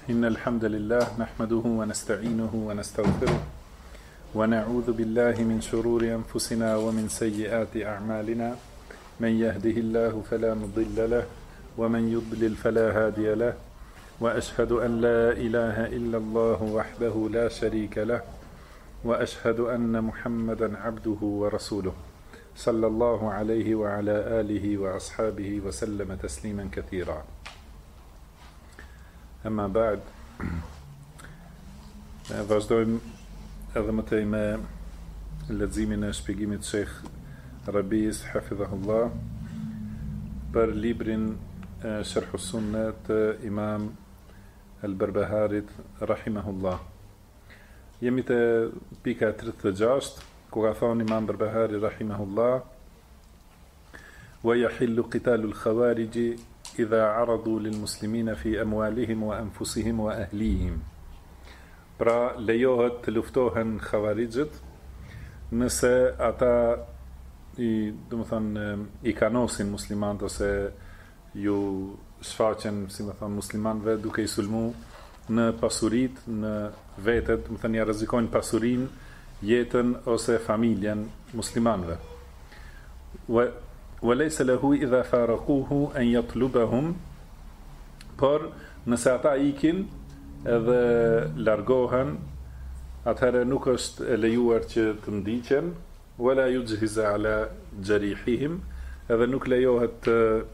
إن الحمد لله نحمده ونستعينه ونستغفره ونعوذ بالله من شرور أنفسنا ومن سيئات أعمالنا من يهده الله فلا مضل له ومن يضلل فلا هادي له وأشهد أن لا إله إلا الله وحده لا شريك له وأشهد أن محمدا عبده ورسوله صلى الله عليه وعلى آله وأصحابه وسلم تسليما كثيرا. Amma ba'd, vazhdojmë edhe më tej me leximin e shpjegimit Sheikh Rabi's hafidhahullah për librin Sharh as-Sunnah të Imam al-Barbaharit rahimahullah. Jemi te pika 36 ku ka thonë Imam Barbahari rahimahullah: wa yahillu qitalu al-khawarij إذا عرضوا للمسلمين في أموالهم وأنفسهم وأهليهم. Pra lejohet të luftohen xhavarijët nëse ata i kanosin muslimanët ose ju shfaqen, si më thon, muslimanëve duke i sulmu në pasuritë, në vetet, do të thënë ja rrezikojnë pasurinë, jetën ose familjen muslimanëve. وليس له إذا فارقوه أن يطلبهم, por nëse ata ikin edhe largohen, atëherë nuk është e lejuar që të ndiqen, wala yujhiza ala jarihihim, edhe nuk lejohet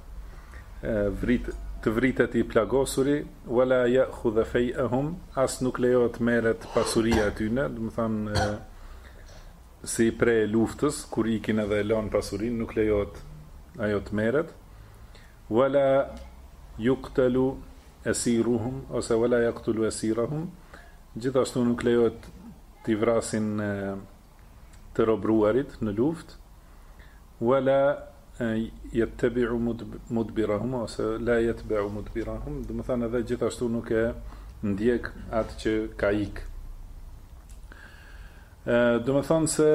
të vritet i plagosuri, wala ya'khudha fay'ahum, as nuk lejohet merret pasuria e tyre, do të thonë si pre luftës kur ikin edhe lën pasurinë, nuk lejohet ajo të merret. Wala yuqtalu asiruhum, ose wala yaqtulu asirahum, gjithashtu nuk lejohet t'i vrasin të robruarit në luftë. Wala yattabi'u mudbirahum, ose la yatba'u mudbirahum, do të thonë edhe gjithashtu nuk e ndjek atë që ka ik. Do të thonë se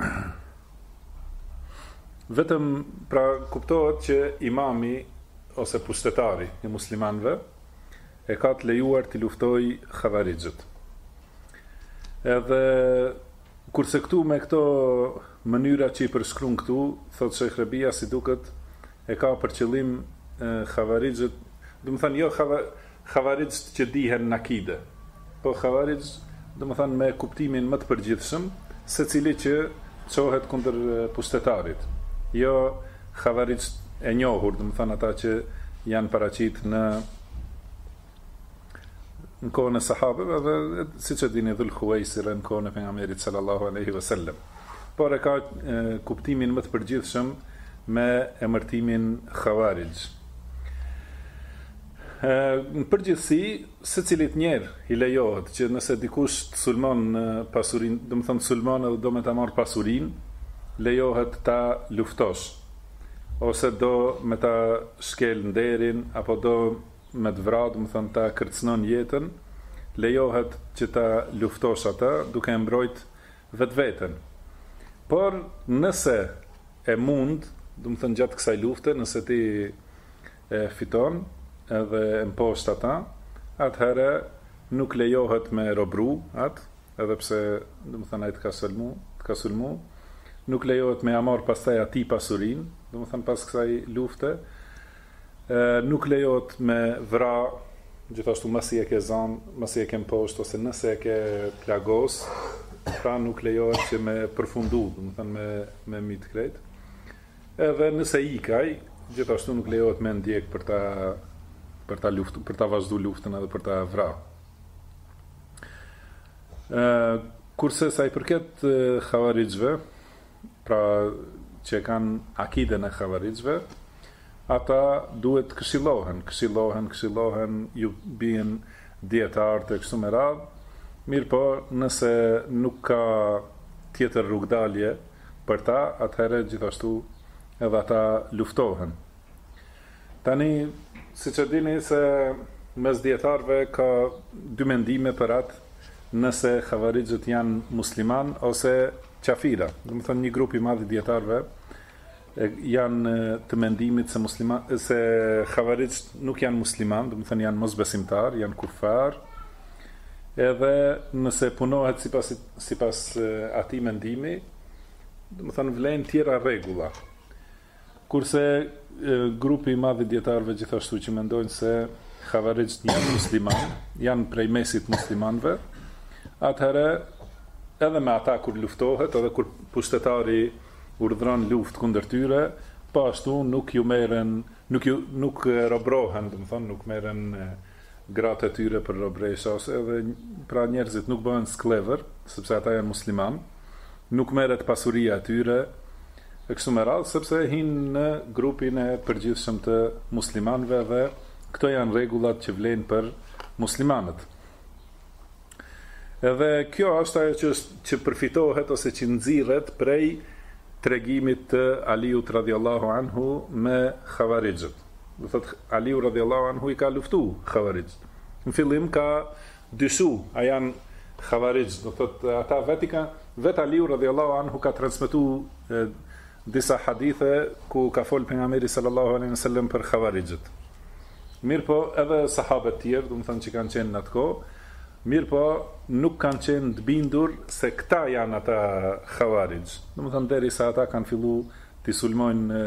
vetëm pra kuptohet që imami ose pushtetari i muslimanëve e ka të lejuar të luftojë xhavarijët. Edhe kurse këtu me këto mënyra që i përshkruan këtu, thot Sheikh Rabia, si duket e ka për qëllim xhavarijët, do të thënë jo xhavarijët që dihen në akide, po xhavarijë, do të thënë me kuptimin më të përgjithshëm, secili që çohet kundër pushtetarit. Jo xhavarijët e njohur, do të thënë ata që janë paraqit në kohën e sahabëve dhe siç e dini Dhul Khuwaisir në kohën e pejgamberit sallallahu alaihi wasallam. Por e ka kuptimin më të përgjithshëm me emërtimin xhavarij. Në përgjithësi, secilit njerë i lejohet që nëse dikush të sulmon pasurinë, do të thënë sulmon edhe do me ta marr pasurinë, lejohet ta luftosh, ose do me ta shkel nderin, apo do me të vrah, do të thënë ta kërcënon jetën, lejohet që ta luftosh ata duke e mbrojt vetveten. Por nëse e mund, do të thënë gjatë kësaj lufte, nëse ti e fiton edhe e mposht ata, atëherë nuk lejohet me robru atë, edhe pse do të thënë ai të ka sulmu, nuk lejohet me amar pastaj ati pasurin, do të thënë pas kësaj lufte, nuk lejohet me vra, gjithashtu masi e ke zan, masi e ke mposht, ose nëse e ke plagos, pra nuk lejohet që me përfundu, do të thënë me mit krejt. Edhe nëse ikaj, gjithashtu nuk lejohet me ndjek për ta vazhdu luftën edhe për ta vra. Kurse sa i përket xhavarijëve, pra që kanë akiden e xhavarijëve, ata duhet këshillohen, ju bien dietarë të kështu me radhë, mirë po nëse nuk ka tjetër rrugdalje për ta, atëherë gjithashtu edhe ata luftohen. Tani, siç e dini se mes dietarëve ka dy mendime për atë nëse xhavarijët janë musliman ose qafira. Do të thonë një grup i madh i dietarëve janë të mendimit se Khawarijt nuk janë musliman, do të thënë janë mosbesimtar, janë kufar, edhe nëse punohet sipas atij mendimi, do të thënë vlen tjera rregulla. Kurse grupi i madh i dietarëve gjithashtu që mendojnë se Khawarijt janë musliman, janë prej mesit muslimanëve, atëherë edhe me ata kur luftohet, edhe kur pushtetari urdhron luftë kundër tyre, po ashtu nuk ju merren, nuk robrohen, do të thonë nuk merren gratë e tyre për robresha, ose edhe pra njerëzit nuk bëhen sklever, sepse ata janë musliman, nuk merret pasuria e tyre, e kështu me radhë, sepse hinë në grupin e përgjithshëm të muslimanëve dhe këto janë rregullat që vlen për muslimanët. Edhe kjo është ajo që përfitohet ose që nxirret prej tregimit të Aliut radhiyallahu anhu me Khawarijët. Do thotë Aliu radhiyallahu anhu i ka luftu Khawarijët. Në fillim ka dyshu, a janë Khawarijë, do thotë ata vet Aliu radhiyallahu anhu ka transmetuar disa hadithe ku ka fol pejgamberi sallallahu alaihi wasallam për Khawarijët. Mirpo edhe sahabët tjerë, do të thonë që kanë qenë në atë kohë, mirpo nuk kanë qenë të bindur se këta janë ata Khawarijë. Do të thonë derisa ata kanë fillu të sulmojnë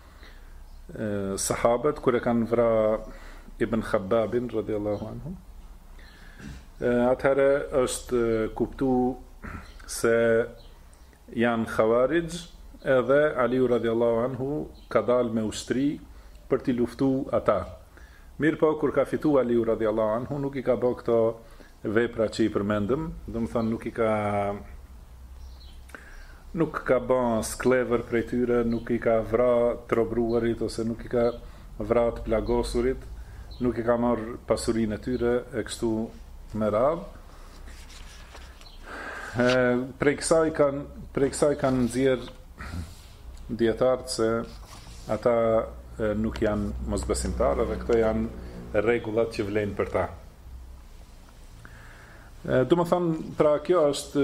sahabët kur e kanë vrarë Ibn Khabbabin radhiyallahu anhu. Atëherë është kuptu se janë Khawarijë, edhe Aliu radhiyallahu anhu ka dalë me ushtri për t'i luftu ata. Mirpo kur ka fitu Aliu radhiyallahu anhu nuk i ka bë këto vepra që i përmendëm, do të thonë nuk ka bën sklever prej tyre, nuk i ka vrarë të robruarit ose nuk i ka vrarë të plagosurit, nuk i ka marrë pasurinë e tyre e kështu me radhë. Prej kësaj kanë nxjerrë dietarët se ata nuk janë mosbesimtarë dhe këto janë rregullat që vlen për ta. Do më thënë, pra kjo është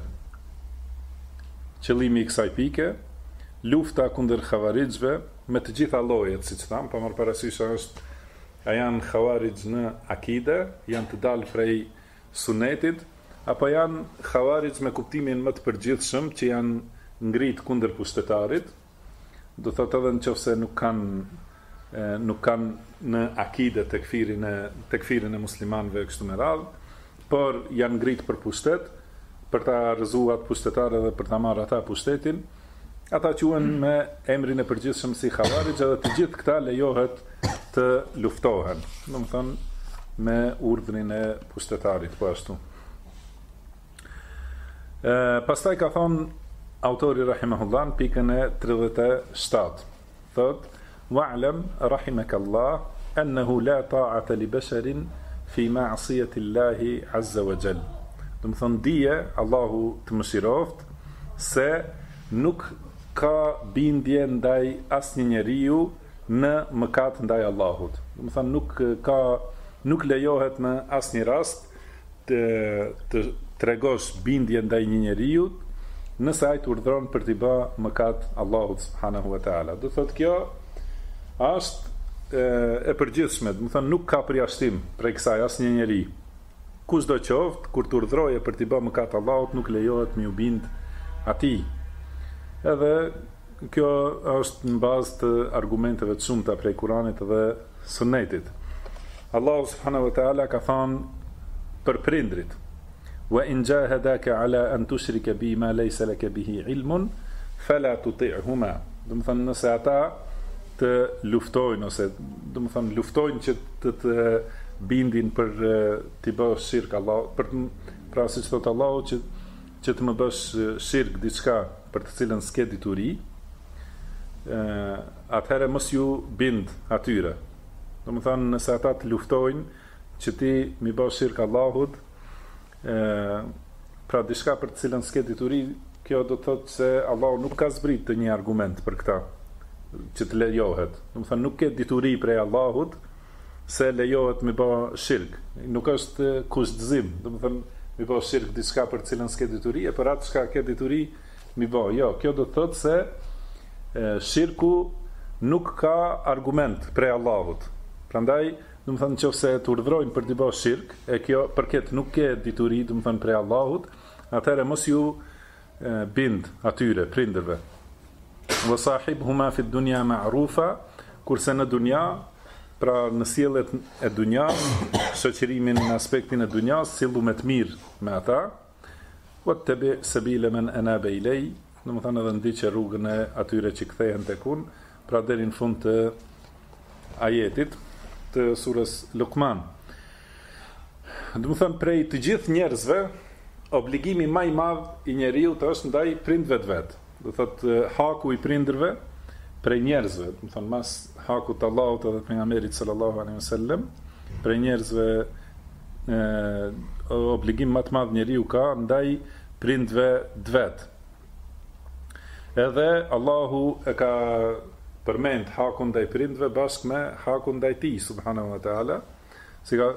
qëllimi i kësaj pike, lufta kundër Khawarijëve me të gjitha llojet, siç tham, pa marrë parasysh është a janë Khawarijë në akide, janë të dalë prej sunetit, apo janë Khawarijë me kuptimin më të përgjithshëm që janë ngrit kundër pushtetarit, do thotë edhe nëse nuk kanë në akide tekfirin e muslimanëve kështu me radhë, por janë ngrit për pushtet, për ta rrëzuar pushtetarë dhe për ta marrë ata pushtetin, ata quhen me emrin e përgjithshëm si Khawarijë, dhe të gjithë këta lejohet të luftohen, do të thonë me urdhrin e pushtetarit, po ashtu. Pastaj ka thonë autori rahimahullah në pikën e 37, thot: "Wa'lam rahimakallah annahu la ta'ata li basharin fi ma'siyati Allahi azza wa jall." Do të thonë dije, Allahu të mëshiroft, se nuk ka bindje ndaj asnjë njeriu në mëkat ndaj Allahut. Do të thonë nuk lejohet në asnjë rast të tregosh bindje ndaj një njeriu nëse ai të urdhron për t'i bërë mëkat Allahut subhanahu wa taala. Do thotë kjo është e përgjithshme, do të thonë nuk ka përjashtim prej kësaj asnjë njeri. Kushdo qoftë, kur të urdhroje për t'i bërë mëkat Allahut, nuk lejohet me u bind atij. Edhe kjo është në bazë të argumenteve të shumta prej Kuranit dhe Sunetit. Allahu subhanahu wa taala ka thënë për prindrit: "Wa in jahadaka ala an tushrika bi ma laysa laka bihi ilmun, fala tuti'huma." Do të thonë nëse ata të luftojnë ose do të thonë luftojnë që të bindin për t'i bësh shirk Allah, pra siç thot Allahu që të më bësh shirk diçka për të cilën s'ke dituri, atëherë mos ju bind atyre. Do të thonë nëse ata të luftojnë që ti mi bësh shirk Allahut, pra diçka për të cilën s'ke dituri, kjo do të thotë se Allahu nuk ka zbrit të një argument për këtë që të lejohet. Do të thonë nuk ke dituri prej Allahut se lejohet me bë shirk. Nuk është kushtëzim, do të thonë me bë shirk diçka për të cilën s'ke dituri, e për atë çka ke dituri me bë. Jo, kjo do të thotë se shirku nuk ka argument prej Allahut. Prandaj, do të thënë nëse të urdhrojnë për të bërë shirk, e kjo përket nuk ke dituri, do të thënë prej Allahut, atëherë mos ju bind atyre prindërve. Wa sahibhuma fi dunya ma'rufa, kurse në dunja, pra në sjelljet e dunjas, shoqërimin në aspektin e dunjas, sillu me të mirë me ata. Wattabi sabila man anaba ilay, do të thënë edhe ndiqë rrugën e atyre që kthehen tek unë, pra deri në fund të ajetit të surës Luqman. Do të thënë prej të gjithë njerëzve, obligimi më i madh i njeriut është ndaj prindve të vet. Do thotë haku i prindërve prej njerëzve, do të thënë mas hakut të Allahut edhe pejgamberit sallallahu alaihi wasallam, prej njerëzve obligim më të madh njeriu ka ndaj prindve të vet. Edhe Allahu e ka përmend hakun ndaj prindve bashkë me hakun ndaj tij subhanahu wa taala, si ka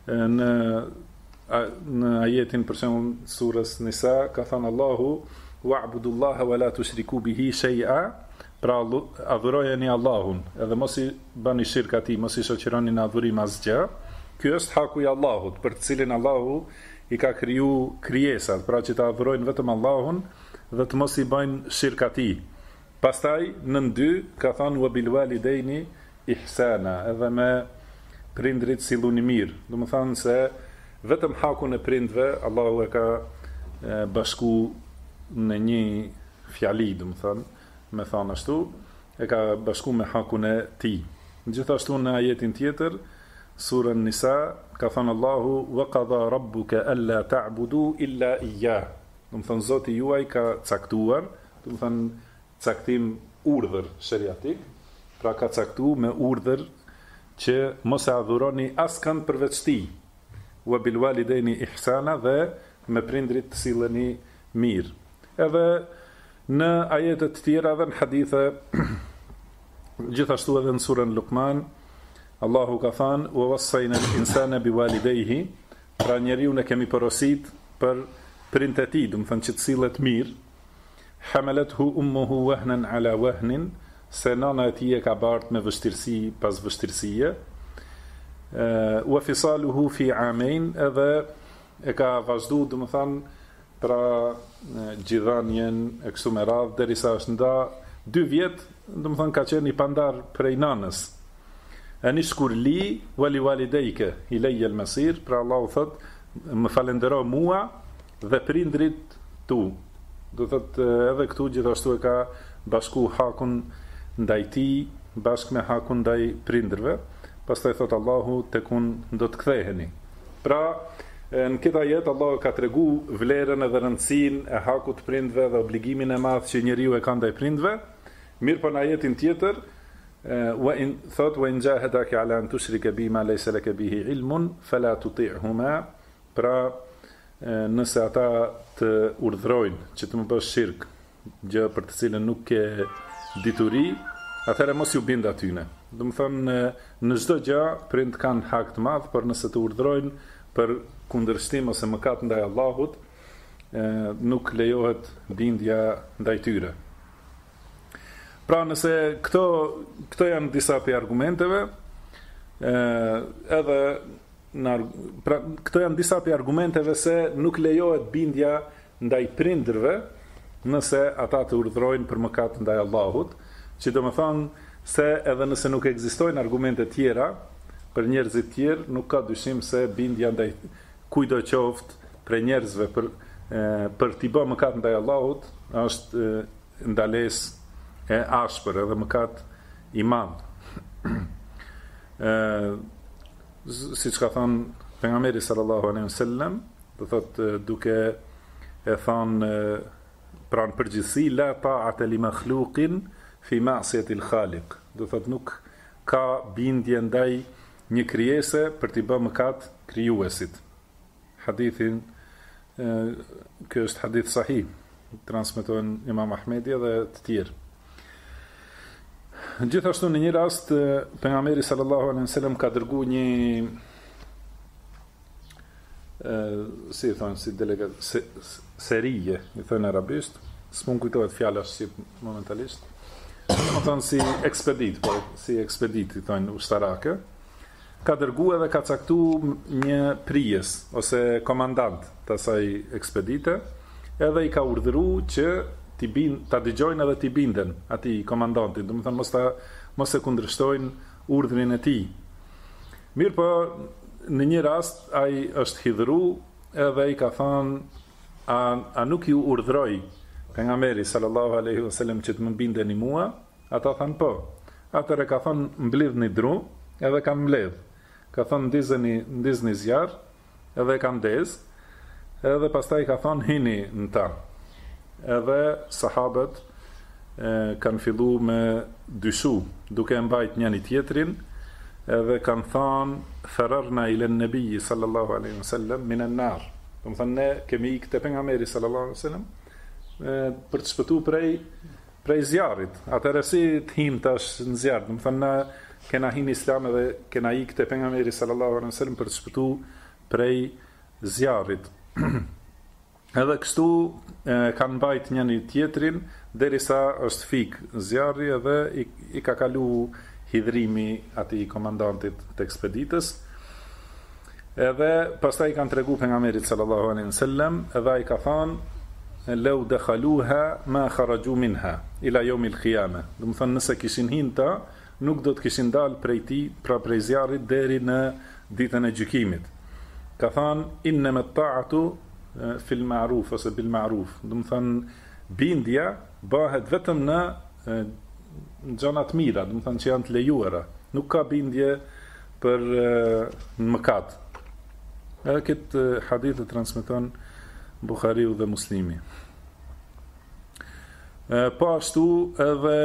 në ajetin për shembull surës Nisa ka thënë Allahu wa'budullaha wa la tushriku bihi shay'a, pra adhurojeni Allahun edhe mos i bani shirk atij, mos i shoqëroni në adhurim asgjë. Ky është haku i Allahut, për të cilin Allahu i ka kriju krijesat, pra që të adhurojnë vetëm Allahun dhe të mos i bëjnë shirk atij. Pastaj në 2 ka thënë wa bil walidaini ihsana, edhe me prindrit silluni mirë. Do të thonë se vetëm hakun e prindve Allahu e ka bashku në një fjali, do të thonë, me thonë ashtu, e ka bashku me hakun e tij. Gjithashtu në ajetin tjetër, surën Nisa, ka thënë Allahu wa qada rabbuka alla ta'budu illa iyyah. Do të thonë Zoti juaj ka caktuar, do të thonë caktim urdhër sheriatik, pra ka caktuar me urdhër që mos e adhuroni askënd përveç tij. Wa bil walidaini ihsana, dhe me prindrit të silleni mirë. Edhe në ajetet të tjera dhe në hadithe, gjithashtu edhe në surën Luqman, Allahu ka thënë wa wassayna al-insana biwalidayhi, pra njeriu ne kemi porosit për prindët e tij, do të thënë që të sillet mirë. Hamalathu ummuhu wahnan ala wahnin, se nana e tij e ka bart me vështirësi pas vështirësie. Wa fisaluhu fi amain, edhe e ka vazhdu, do të thënë, pra gjithanjen e kështu me radhë, derisa është nda 2 vjet, do të thënë ka qenë i pandar prej nanës. Anishkur li wali walidayka ilayya al-masir, pra Allahu thot, më falendero mua dhe prindrit tu. Do thotë edhe këtu gjithashtu e ka bashku hakun ndaj tij bashkë me hakun ndaj prindërve. Pastaj thot Allahu tek unë do të ktheheni. Pra në këtë ajet Allahu ka tregu vlerën edhe rëndësinë e hakut të prindve dhe obligimin e madh që njeriu e ka ndaj prindve. Mirë, po në ajetin tjetër wa in jahadaka ala an tushrika bima laysa laka bihi ilmun fala tuti'huma, pra nëse ata të urdhrojnë që të më bësh shirk, gjë për të cilën nuk ke dituri, atëherë mos ju bind atyne. Do të thonë në çdo gjë prind kanë hak të madh, por nëse të urdhrojnë për kundërshtim ose mëkat ndaj Allahut, nuk lejohet bindja ndaj tyre. Pra nëse këto janë disa për argumenteve, edhe këto janë disa për argumenteve se nuk lejohet bindja ndaj prindërve nëse ata të urdhrojnë për mëkat ndaj Allahut, që do të thonë se edhe nëse nuk ekzistojnë argumente tjera për njerëzit tjerë, nuk ka dyshim se bindja ndaj kujdo qoftë për njerëzve për t'i bë mëkat ndaj Allahut është ndalesë e ashpër edhe mëkat i madh. Siç ka thënë pejgamberi sallallahu alaihi wasallam, do thotë duke e thënë pra në përgjithësi la ta'ata li makhluqin fi ma'siyati al-khaliq. Do thotë nuk ka bindje ndaj një krijese për t'i bërë mëkat krijuesit. Hadithin ky është hadith sahih, transmeton Imam Ahmedi dhe të tjerë. Gjithashtu në një rast pejgamberi sallallahu alaihi wasallam ka dërguar një si delegat serije, i thënë arabisht, s'mund kujtohet fjala shqip momentalisht. më thonë si ekspedit, po si ekspedit i thonë ushtarake, ka dërgu edhe ka caktu një prijes ose komandant të asaj ekspedite, edhe i ka urdhëru që ta dëgjojnë edhe t'i binden atij komandantit, do të thonë mos e kundërshtojnë urdhrin e tij. Mirë po, në një rast ai është hidhuru edhe i ka thënë a nuk ju urdhroi pejgamberi sallallahu alaihi wasallam që të më bindeni mua? Ata thanë po. Atëherë ka thënë mbledhni dru, edhe ka mbledh. Ka thënë ndizni zjarr, edhe ka ndez, edhe pastaj ka thënë hini në ta. Edhe sahabët kanë fillu me dyshu, duke mbajt njëri tjetrin, edhe kanë thënë fararna ila an-nabi sallallahu alaihi wasallam min an-nar. Do të thonë ne kemi ikë te pejgamberi sallallahu alaihi wasallam për të shpëtu prej zjarrit. Atëherë si të him tash në zjarr, do të thonë na kena hin islam edhe kena ikë te pejgamberi sallallahu alaihi wasallam për të shpëtu prej zjarrit. Edhe kështu kanë mbajt njëri tjetrin derisa është fik zjarri edhe i ka kalu hidhrimi atij komandantit të ekspeditës. Edhe pastaj i kanë tregu pejgamberit sallallahu alaihi wasallam, edhe ai ka thënë law dakhaluha ma kharaju minha ila yawm al-qiyamah. Do të thonë nëse kishin hinta, nuk do të kishin dalë prej tij, pra prej zjarrit deri në ditën e gjykimit. Ka thënë inna at-ta'atu fil ma'ruf ose bil ma'ruf. Do të thonë bindja bëhet vetëm në gjëra të mira, do të thonë që janë të lejuara. Nuk ka bindje për mëkat. Edhe këtë hadith e transmeton Buhariu dhe Muslimi. Po ashtu edhe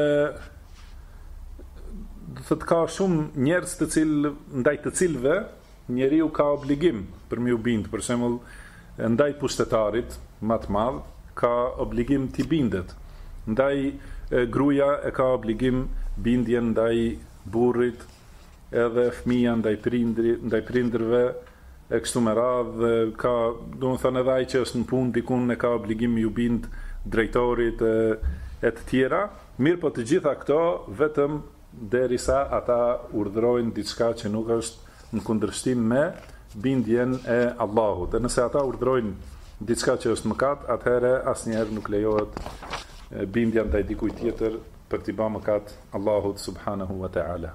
do të ka shumë njerëz ndaj të cilëve njeriu ka obligim për me u bind, për shembull ndaj pushtetarit më të madh ka obligim t'i bindet. Ndaj gruaja e ka obligim bindjen ndaj burrit, edhe fëmia ndaj prindërve, e kështu me radhë, ka, do të thënë edhe ai që është në punë dikun e ka obligim ju bind drejtorit e të tjera. Mirë po të gjitha këto vetëm derisa ata urdhrojnë diçka që nuk është në kundërshtim me bindjen e Allahut. Dhe nëse ata urdhrojnë diçka që është mëkat, atëherë asnjëherë nuk lejohet bindja ndaj dikujt tjetër për t'i bërë mëkat Allahut subhanahu wa ta'ala.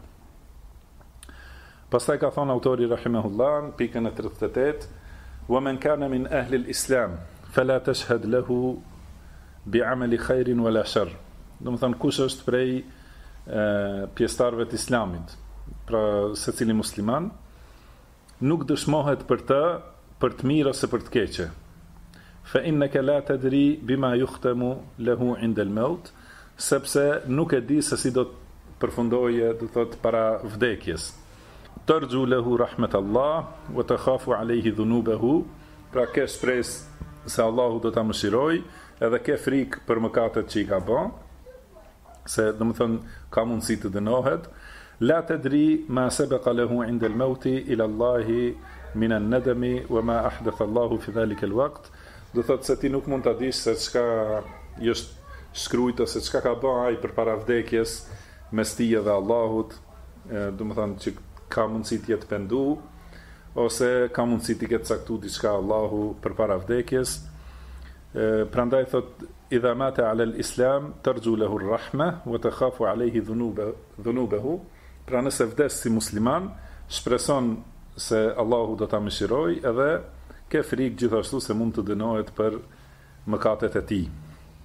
Pastaj ka thonë autori rahimahullah, pikën e 38, wa man kana min ahli al-islam fala tashhad lahu bi'amali khairin wala sharr. Do të thonë kush është prej pjesëtarëve të islamit, pra secili musliman, nuk dëshmohet për të mirë ose për të keqe. Fa innaka la tadri bima yukhtamu lahu 'inda al-maut, sepse nuk e di se si do të përfundojë, do thotë para vdekjes. Tarju lahu rahmat Allah wa takhafu alayhi dhunubahu, pra ke shpresë se Allahu do ta mëshiroj, edhe ke frikë për mëkatet që i ka bën, se do të thonë ka mundësi të dënohet. La tadri ma sabaqa lahu 'inda al-maut ila Allah min an-nadami wa ma ahdatha Allahu fi dhalika al-waqt. Do thotë se ti nuk mund ta dish se çka është shkruajt ose çka ka bën ai përpara vdekjes mes tij dhe Allahut, do të thonë që ka mundësi të jetë pendu, ose ka mundësi të ketë caktu diçka Allahu përpara vdekjes. Prandaj thot idha mata ala al-islam tarju lahu ar-rahma wa takhafu alayhi dhunubahu. Pra nëse vdes si musliman, shpreson se Allahu do ta mëshiroj, edhe ke frikë gjithashtu se mund të dënohet për mëkatet e tij.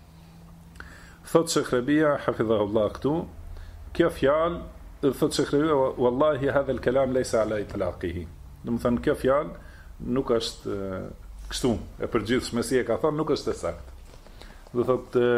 Thot Sheikh Rabia hafidhahullah këtu, kjo fjalë thot Sheikh Rabia, wallahi hadha al-kalam laysa ala itlaqihi. Do të thënë kjo fjalë nuk është kështu e përgjithshme si e ka thënë, nuk është e saktë. Do thotë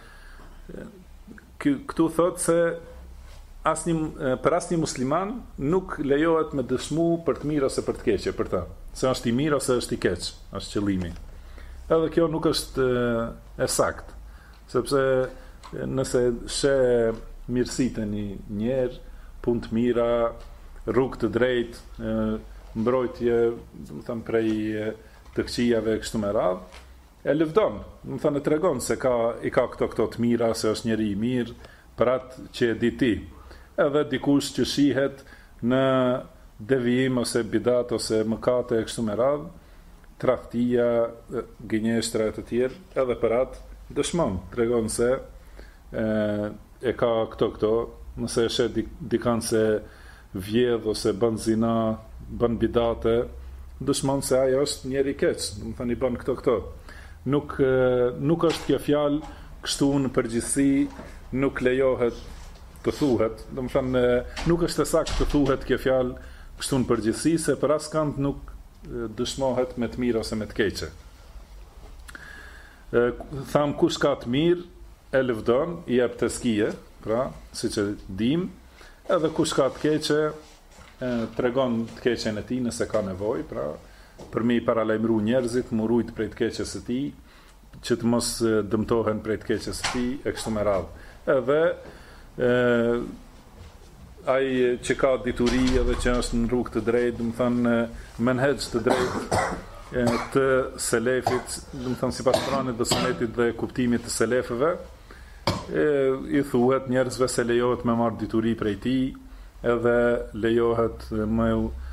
këtu thot se për asnjë musliman nuk lejohet me dëshmu për të mirë ose për të keqe për ta. Se është i mirë ose është i keq, është qëllimi. Edhe kjo nuk është e saktë, sepse nëse she mirësitë një njerë, punë të mira, rrugë të drejtë, mbrojtje, do të them prej të këqijave kështu me radhë, e lëvdon, do të thënë tregon se i ka këto të mira, se është njeri i mirë, për atë që e di ti, edhe dikush që shihet në devijim ose bidat ose mëkate e kështu me radhë, tradhtia, gënjeshtra e të tjerë, edhe për atë dëshmon, tregon se e ka këto, nëse e shet dikan se vjedh ose bën zina, bën bidate, dëshmon se ajo është njeri keq, do të thënë i bën këto. Nuk është kjo fjalë kështu në përgjithësi, nuk lejohet të thuhet, do të thënë nuk është e saktë të thuhet kjo fjalë kështu në përgjithësi, se për askënd nuk dëshmohet me të mirë ose me të keqe. Tham kush ka të mirë e lëvdon, i jep teskije, pra, siç e dim, edhe kush ka të keqe tregon të keqen e tij nëse ka nevojë, pra, për me i paralajmëru njerëzit, më rujt prej të keqes së tij, që të mos dëmtohen prej të keqes së tij e kështu me radhë. Edhe ai që ka dituri edhe që është në rrugë të drejtë, do të thënë menhexh të drejtë të selefit, do të thënë sipas Kuranit dhe Sunetit dhe kuptimit të selefëve, i thuhet njerëzve se lejohet me marrë dituri prej tij, edhe lejohet me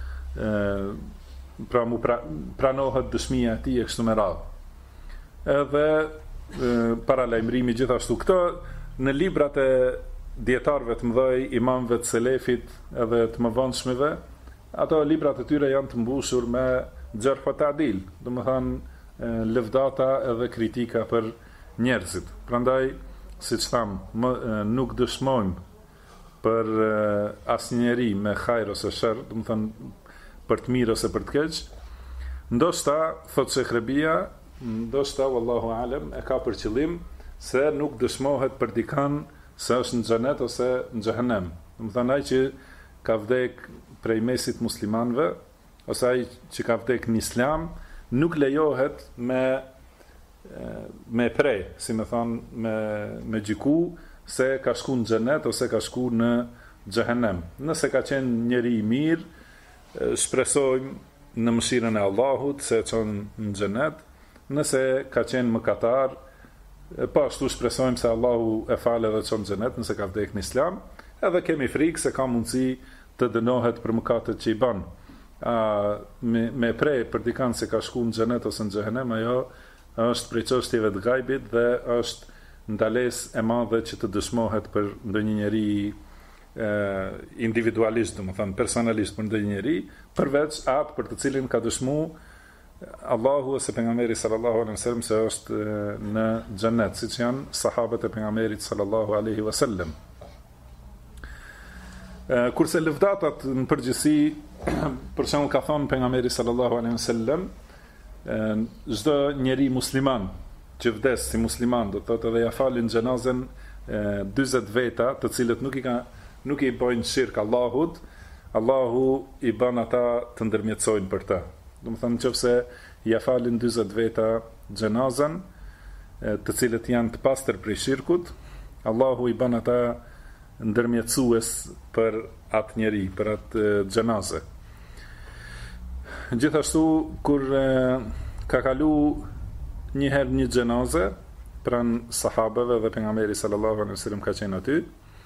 pranohet dëshmia e tij e kështu me radhë. Edhe paralajmërimi gjithashtu këto në librat e dietarëve të mëdhej, imamëve të selefit edhe të mëvonshmëve, ato librat e tyre janë të mbushur me xherf ta'dil, do të thënë lëvdata edhe kritika për njerëzit. Prandaj, siç tham, nuk dëshmojmë për asnjëri me hajër ose sherr, do të thënë për të mirë ose për të keq. Ndoshta, thotë Sheikh Rabia, ndoshta wallahu alem e ka për qëllim se nuk dëshmohet për dikan se është në xhenet ose në xhehenem. Do të thënë ai që ka vdek prej mesit muslimanëve ose ai që ka vdek në islam, nuk lejohet me prej, si me thonë, me gjiku se ka shku në xhenet ose ka shku në xhehenem. Nëse ka qenë njeri i mirë, shpresojmë në mëshirën e Allahut se çon në xhenet. Nëse ka qenë mëkatar, po ashtu shpresojmë se Allahu e fal edhe çon në xhenet nëse ka vdekur në islam, edhe kemi frikë se ka mundësi të dënohet për mëkatet që i bën. Me prej për dikan se ka shku në xhenet ose në xhehenem, ajo është prej çështjeve të gajbit dhe është ndalesë e madhe që të dëshmohet për ndonjë njeri individualisht, do të thënë personalisht për ndonjë njeri, përveç atë për të cilin ka dëshmuar Allahu ose pejgamberi sallallahu alaihi wasallam se është në xhenet, siç janë sahabët e pejgamberit sallallahu alaihi wasallam. Kurse lëvdatat në përgjithësi, për shembull ka thënë pejgamberi sallallahu alaihi wasallam, çdo njeri musliman që vdes si musliman, do thotë edhe ja falin xhenazën 40 veta, të cilët nuk i bojnë shirk Allahut, Allahu i bën ata të ndërmjetësojnë për ta. Do të thënë nëse ja falin 40 veta xhenazën, të cilët janë të pastër prej shirkut, Allahu i bën ata ndërmjetësues për atë njeri, për atë xhenazë. Gjithashtu kur ka kalu një herë një xhenazë pranë sahabëve dhe pejgamberi sallallahu alaihi wasallam ka qenë aty,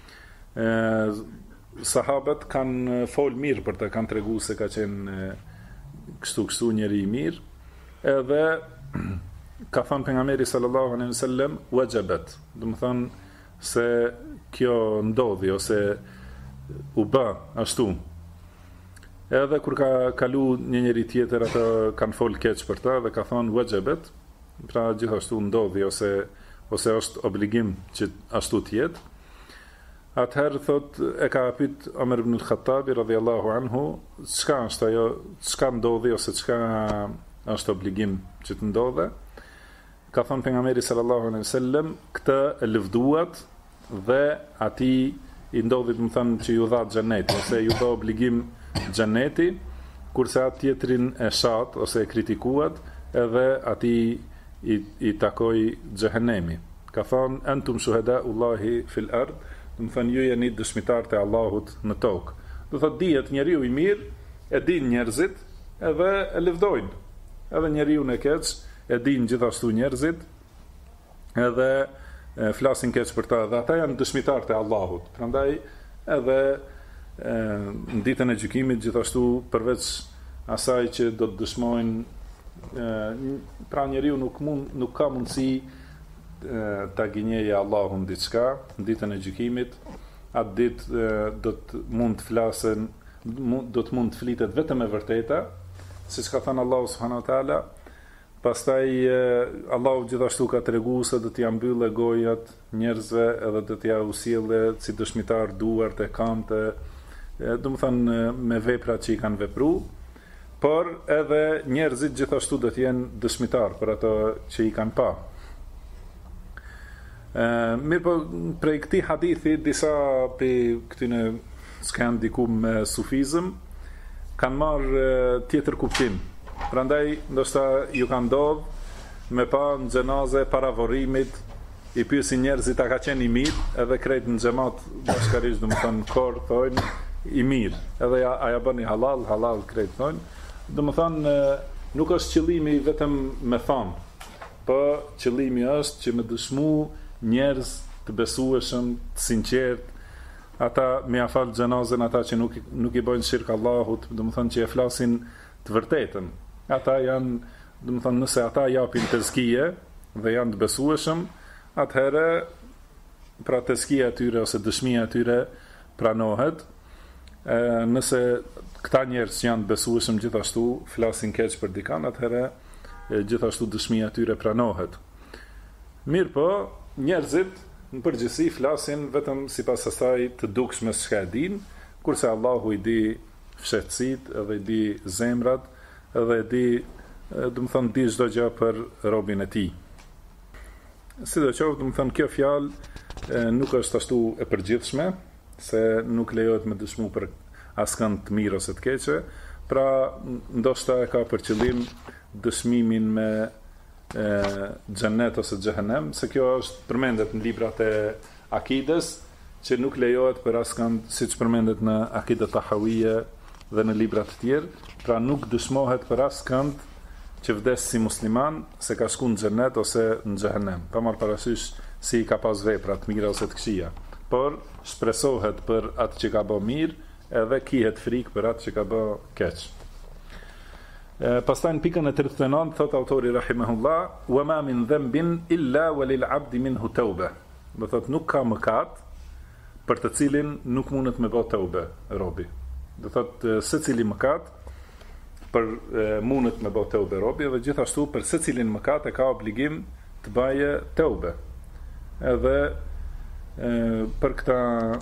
sahabët kanë fol mirë për të, kanë tregu se ka qenë kështu njeri i mirë, edhe ka thënë pejgamberi sallallahu alaihi wasallam wajabat, do të thonë se kjo ndodhi ose u bë ashtu. Edhe kur ka kalu një njeri tjetër, ata kanë fol keq për ta dhe ka thënë wajabat, pra gjithashtu ndodhi ose është obligim që ashtu të jetë. Atëherë thot e ka pyet Omer ibn al-Khattabi radhiyallahu anhu, çka është ajo, çka ndodhi ose çka është obligim që të ndodhe. Ka thënë pejgamberi sallallahu alaihi wasallam, këtë e lëvduat dhe atij i ndodhi, do të thënë, që ju dha xheneti ose ju dha obligim xheneti, kurse atë tjetrin e shat ose e kritikuat, edhe atij i takoi xhehenemi. Ka thënë antum shuhadaullahi fil ard, do të thënë ju jeni dëshmitar të Allahut në tokë. Do thotë dihet njeriu i mirë e din njerëzit edhe e lëvdojnë. Edhe njeriu i keq e din gjithashtu njerëzit edhe flasin keq për ta dhe ata janë dëshmitar të Allahut. Prandaj edhe në ditën e gjykimit gjithashtu përveç asaj që do të dëshmojnë pra njeriu nuk ka mundësi ta gënjejë Allahun diçka në ditën e gjykimit. Atë ditë do të mund të flasen, do të mund të flitet vetëm e vërteta, siç ka thënë Allahu subhanahu wa taala. Pastaj Allahu gjithashtu ka treguar se do t'ia mbyllë gojat njerëzve edhe do t'ia usjellë si dëshmitar duart e kamte, domethënë me veprat që i kanë vepruar, por edhe njerëzit gjithashtu do t'jenë dëshmitar për ato që i kanë pa. Mirë po, prej këtij hadithi disa për këtyne s'kan diku me sufizëm kanë marrë tjetër kuptim. Prandaj ndoshta ju ka ndodhur me pa në xhenaze para vorrimit, i pyesin njerëzit a ka qenë i mirë, edhe krejt në xhamat bashkarisht domethënë kor thonë i mirë, edhe a ja bëni halal krejt thonë. Domethënë nuk është qëllimi vetëm me thonë, po qëllimi është që me dëshmu njerëz të besueshëm, të sinqert, ata me ia fal xhenazën, ata që nuk i bëjnë shirk Allahut, domethënë që e flasin të vërtetën. Ata janë, domethënë nëse ata japin tezkije dhe janë të besueshëm, atëherë pra tezkia e tyre ose dëshmia e tyre pranohet. Nëse këta njerëz që janë të besueshëm gjithashtu flasin keq për dikan, atëherë gjithashtu dëshmia e tyre pranohet. Mirë po, njerëzit në përgjithësi flasin vetëm sipas asaj të dukshme çka e dinë, kurse Allahu i di fshehtësitë, edhe i di zemrat, edhe e di, domethënë di çdo gjë për robën e tij. Sidoqoftë, domethënë kjo fjalë nuk është ashtu e përgjithshme, se nuk lejohet me dëshmu për askënd të mirë ose të keqe, pra ndoshta e ka për qëllim dëshmimin me xhennet ose xhehenem, se kjo është përmendet në librat e akides, që nuk lejohet për askënd, siç përmendet në akidet tahawije dhe në libra të tjerë, pra nuk dëshmohet për askënd që vdes si musliman se ka shku në xhennet ose në xhehenem, pa marrë parasysh si i ka pas vepra të mira ose të këqija, por shpresohet për atë që ka bë mirë, edhe kihet frikë për atë që ka bë keq. Pastaj në pikën e 39 thot autori rahimahullah, wa ma min dhanbin illa walil abdi minhu tauba. Do thot nuk ka mëkat për të cilin nuk mundet me bë tauba robi. Do thot secili mëkat mundet me bë tauba robi, dhe gjithashtu për secilin mëkat e ka obligim të baje tauba. Edhe për këta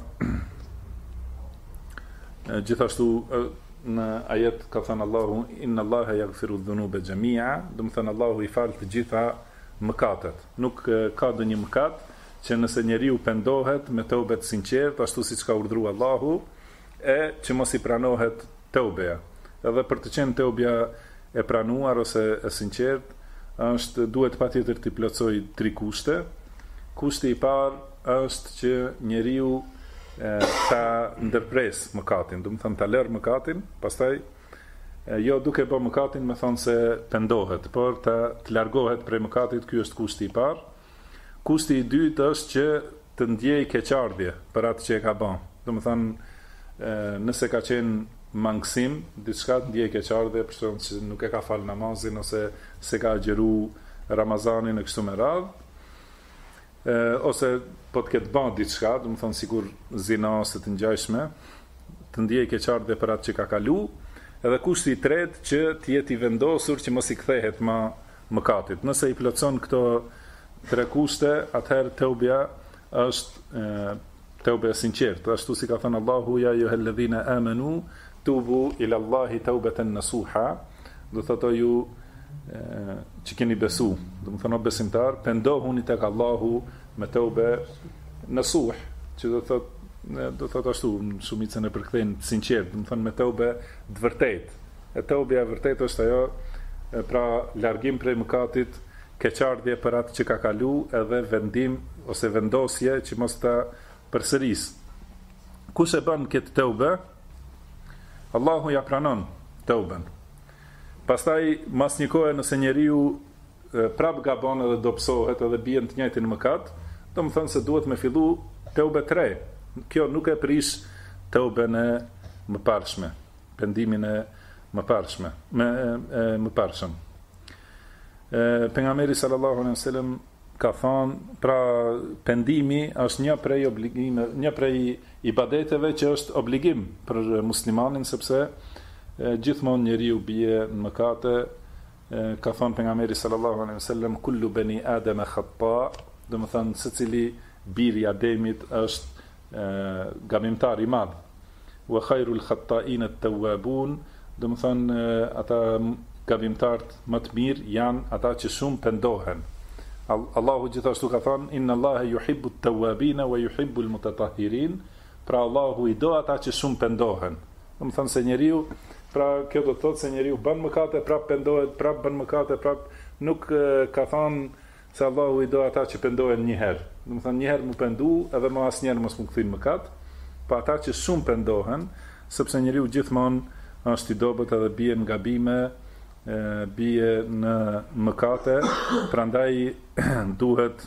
gjithashtu në ajet ka thënë Allahu inna Allaha yaghfiru dhunuba jami'a, do të thënë Allahu i fal të gjitha mëkatet. Nuk ka ndonjë mëkat që nëse njeriu pendohet me tauba të sinqert, ashtu siç ka urdhëruar Allahu, që mos i pranohet taubeja. Edhe për të qenë taubeja e pranuar ose e sinqert, duhet patjetër të plotësoj 3 kushte. Kushti i parë është që njeriu ta ndërpres mëkatin, do të thënë ta lërë mëkatin, pastaj jo duke bë mëkatin me thonë se pendohet, por të largohet prej mëkatit. Ky është kushti i parë. Kushti i dytë është që të ndjej keqardhje për atë që e ka bën. Do të thënë nëse ka qenë mangësim, diçka të ndjej keqardhje për shkak se nuk e ka fal namazin ose se ka agjëru Ramazanin e kështu me radhë. Ose po të ketë bën diçka, do të thonë sikur zina ose të ngjashme, të ndjej keqardhje për atë që ka kalu. Edhe kushti i tretë që të jetë i vendosur që mos i kthehet më mëkatit. Nëse i plotson këto 3 kushte, atëherë tauba është tauba e sinqertë, ashtu si ka thënë Allahu ya ayyuhalladhina amanu tubu ila Allahi taubatan nasuha. Do thotë ju që keni besu, do të thonë besimtar, pendohuni tek Allahu me tauba nasuh, që do thotë ashtu në shumicën e përkthejnë të sinqert, do të thonë me tauba të vërtetë. E tauba e vërtetë është ajo, pra largim prej mëkatit, keqardhje për atë që ka kalu, edhe vendim ose vendosje që mos ta përsëris. Kush e bën këtë tauba, Allahu ja pranon tauben. Pastaj mas një kohë nëse njeriu prap gabon edhe dobësohet edhe bie në të njëjtin mëkat, do më thënë se duhet me fillu teube të re. Kjo nuk e prish teuben e mëparshme, pendimin e mëparshme, më parshëm. Pejgamberi sallallahu alaihi wasallam ka thonë, pra pendimi është një prej obligime, një prej ibadeteve që është obligim për muslimanin, sepse gjithmonë njeriu bie në mëkate. Ka thonë pejgamberi sallallahu alaihi wasallam, kullu bani adama khata, do të thonë secili biri i Ademit është gabimtar i madh. Wa khairul khata'in at-tawwabun, do të thonë ata gabimtarët më të mirë janë ata që shumë pendohen. Allahu gjithashtu ka thonë, inna Allaha yuhibbu at-tawwabin wa yuhibbu al-mutatahhirin, pra Allahu i do ata që shumë pendohen. Do të thonë se njeriu, pra kjo do të thotë se njeriu bën mëkate, prap pendohet, prap bën mëkate, prap nuk ka thonë se Allahu i do ata që pendohen një herë. Do të thonë një herë më pendu, edhe më asnjëherë mos më kthyn mëkat, pa ata që shumë pendohen, sepse njeriu gjithmonë është i dobët edhe bie në gabime, bie në mëkate, prandaj duhet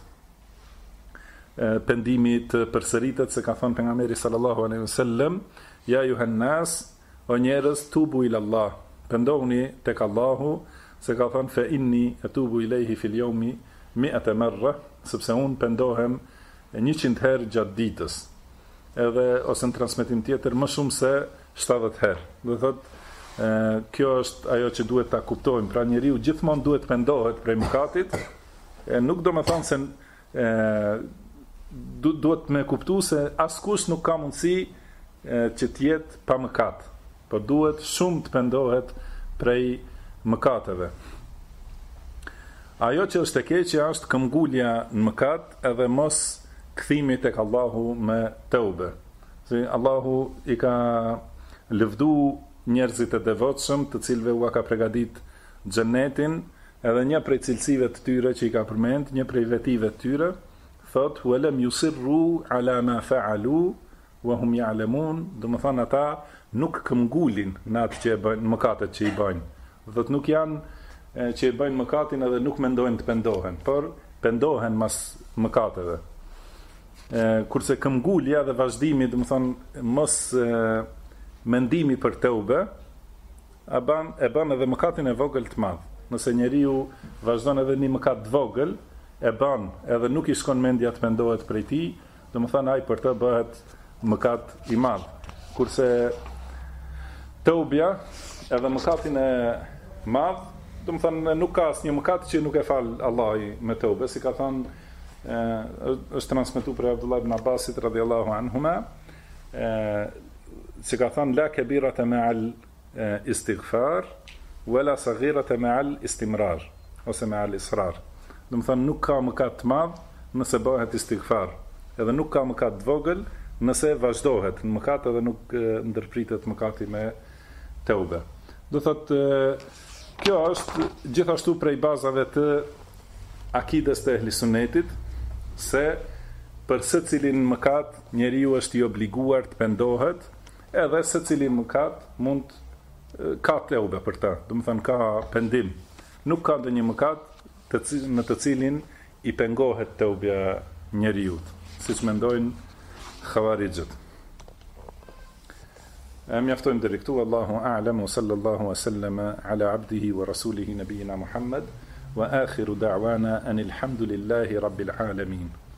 pendimi të përsëritet, se ka thënë pejgamberi sallallahu alaihi wasallam, ja ayuhan nas, o njerëz, tubu ila Allah, pendohuni tek Allahu, se ka thënë fe inni atubu ilayhi fil yawmi 100 marra, sepse unë pendohem 100 herë gjatë ditës, edhe ose në transmetim tjetër më shumë se 70 herë. Do thotë, kjo është ajo që duhet ta kuptojmë. Pra njeriu gjithmonë duhet pendohet prej mëkatit. Nuk do të thonë se duhet me kuptu se askush nuk ka mundësi që të jetë pa mëkat, por duhet shumë të pendohet prej mëkateve. Ajo që është e keqja është këmbgulja në mëkat edhe mos kthimi tek Allahu me teube. Se Allahu i ka lëvdu njerëzit e devotshëm, të cilëve u ka përgatit xhenetin, edhe një prej cilësive të tyre që i ka përmend, një prej vetive të tyre, thot walam yusirru ala ma fa'alu wa hum ya'lamun, do të thonë ata nuk këmbgulin në atë që e bëjnë, mëkatet që i bëjnë. Do të nuk janë që i bëjnë mëkatin edhe nuk mendojnë të pendohen, por pendohen mas mëkateve. Kurse këmbgulja dhe vazhdimi, do të thonë mos mendimi për teube, e bën edhe mëkatin e vogël të madh. Nëse njeriu vazhdon edhe një mëkat të vogël, e bën edhe nuk i shkon mendja të pendohet prej tij, do të thonë ai për të bëhet mëkat i madh. Kurse teubja edhe mëkatin e madh, do të thonë nuk ka asnjë mëkat që nuk e fal Allahu me teube, si ka thënë është transmetuar për Abdullah ibn Abbasit radhiyallahu anhuma, si ka thënë la kabirata ma'al istighfar wala saghirata ma'al istimrar, ose ma'al israr. Do të thonë nuk ka mëkat të madh nëse bëhet istighfar, edhe nuk ka mëkat të vogël nëse vazhdohet në mëkat edhe nuk ndërpritet mëkati me teube. Do thotë kjo është gjithashtu prej bazave të akides të ehli sunnetit, se për secilin mëkat njeriu është i obliguar të pendohet, edhe secili mëkat mund ka teube për ta, do të thënë ka pendim. Nuk ka ndonjë mëkat në të cilin i pengohet teubja njeriu, siç mendojnë xhavarixhët. Mjaftojmë deri këtu. Allahu a'lam, wa sallallahu wa sallama ala abdihi wa rasulihi nabiyina Muhammad, wa akhiru da'wana anil hamdulillahi rabbil alamin.